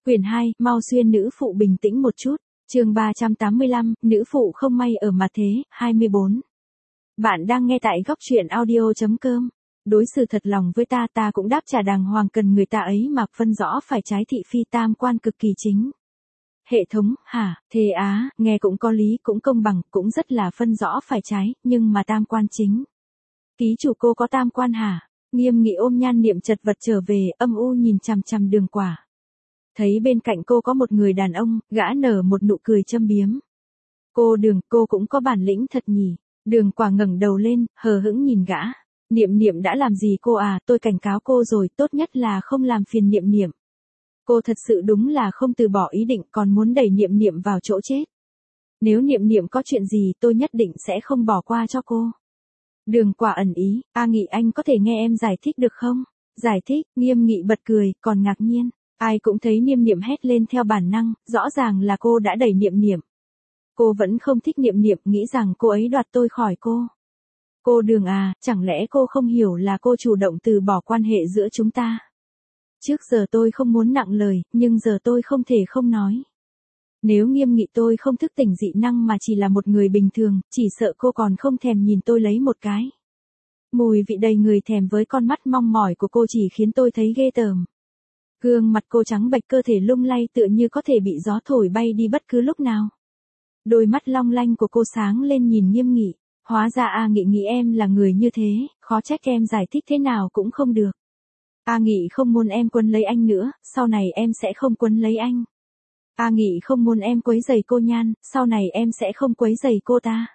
Quyển 2, mau xuyên nữ phụ bình tĩnh một chút. Chương 385, nữ phụ không may ở mặt thế, 24. Bạn đang nghe tại góc truyện audio.com. Đối xử thật lòng với ta cũng đáp trả đàng hoàng, cần người ta ấy mà phân rõ phải trái, thị phi tam quan cực kỳ chính. Hệ thống, hả, thế á, nghe cũng có lý, cũng công bằng, cũng rất là phân rõ phải trái, nhưng mà tam quan chính. Ký chủ cô có tam quan hả? Nghiêm Nghị ôm Nhan Niệm chật vật trở về, âm u nhìn chằm chằm Đường Quả. Thấy bên cạnh cô có một người đàn ông, gã nở một nụ cười châm biếm. Cô Đường, cô cũng có bản lĩnh thật nhỉ. Đường Quả ngẩng đầu lên, hờ hững nhìn gã. Niệm Niệm đã làm gì cô à, tôi cảnh cáo cô rồi, tốt nhất là không làm phiền Niệm Niệm. Cô thật sự đúng là không từ bỏ ý định, còn muốn đẩy Niệm Niệm vào chỗ chết. Nếu Niệm Niệm có chuyện gì, tôi nhất định sẽ không bỏ qua cho cô. Đường Quả ẩn ý, Nghị anh có thể nghe em giải thích được không? Giải thích, Nghiêm Nghị bật cười, còn ngạc nhiên. Ai cũng thấy Niệm Niệm hét lên theo bản năng, rõ ràng là cô đã đẩy Niệm Niệm. Cô vẫn không thích Niệm Niệm, nghĩ rằng cô ấy đoạt tôi khỏi cô. Cô Đường à, chẳng lẽ cô không hiểu là cô chủ động từ bỏ quan hệ giữa chúng ta? Trước giờ tôi không muốn nặng lời, nhưng giờ tôi không thể không nói. Nếu Nghiêm Nghị tôi không thức tỉnh dị năng mà chỉ là một người bình thường, chỉ sợ cô còn không thèm nhìn tôi lấy một cái. Mùi vị đầy người thèm với con mắt mong mỏi của cô chỉ khiến tôi thấy ghê tởm. Gương mặt cô trắng bệch, cơ thể lung lay tựa như có thể bị gió thổi bay đi bất cứ lúc nào. Đôi mắt long lanh của cô sáng lên nhìn Nghiêm Nghị. Hóa ra Nghị nghĩ em là người như thế, khó trách em giải thích thế nào cũng không được. Nghị không muốn em quấn lấy anh nữa, sau này em sẽ không quấn lấy anh. Nghị không muốn em quấy rầy cô Nhan, sau này em sẽ không quấy rầy cô ta.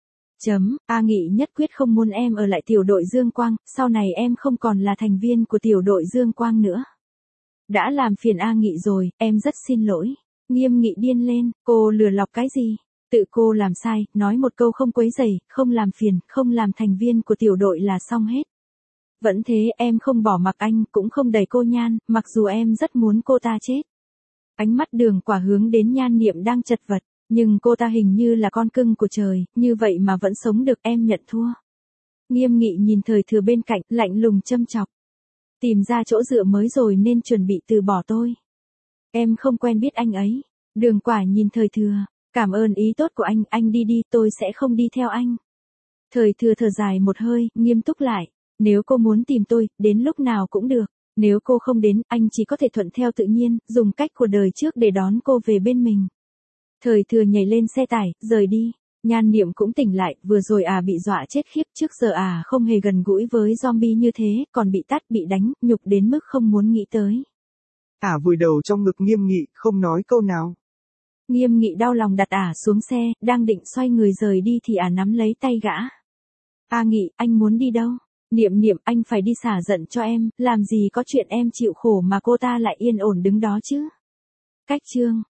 Nghị nhất quyết không muốn em ở lại tiểu đội Dương Quang, sau này em không còn là thành viên của tiểu đội Dương Quang nữa. Đã làm phiền Nghị rồi, em rất xin lỗi. Nghiêm Nghị điên lên, cô lừa lọc cái gì? Tự cô làm sai, nói một câu không quấy rầy, không làm phiền, không làm thành viên của tiểu đội là xong hết. Vẫn thế, em không bỏ mặc anh, cũng không đẩy cô Nhan, mặc dù em rất muốn cô ta chết. Ánh mắt Đường Quả hướng đến Nhan Niệm đang chật vật, nhưng cô ta hình như là con cưng của trời, như vậy mà vẫn sống được, em nhận thua. Nghiêm Nghị nhìn Thời Thừa bên cạnh, lạnh lùng châm chọc. Tìm ra chỗ dựa mới rồi nên chuẩn bị từ bỏ tôi. Em không quen biết anh ấy. Đường Quả nhìn Thời Thừa, cảm ơn ý tốt của anh đi đi, tôi sẽ không đi theo anh. Thời Thừa thở dài một hơi, nghiêm túc lại. Nếu cô muốn tìm tôi, đến lúc nào cũng được. Nếu cô không đến, anh chỉ có thể thuận theo tự nhiên, dùng cách của đời trước để đón cô về bên mình. Thời Thừa nhảy lên xe tải, rời đi. Nhan Niệm cũng tỉnh lại, vừa rồi bị dọa chết khiếp, trước giờ không hề gần gũi với zombie như thế, còn bị tát bị đánh, nhục đến mức không muốn nghĩ tới. Vùi đầu trong ngực Nghiêm Nghị, không nói câu nào. Nghiêm Nghị đau lòng đặt xuống xe, đang định xoay người rời đi thì nắm lấy tay gã. Nghị, anh muốn đi đâu? Niệm Niệm, anh phải đi xả giận cho em, làm gì có chuyện em chịu khổ mà cô ta lại yên ổn đứng đó chứ. Cách chương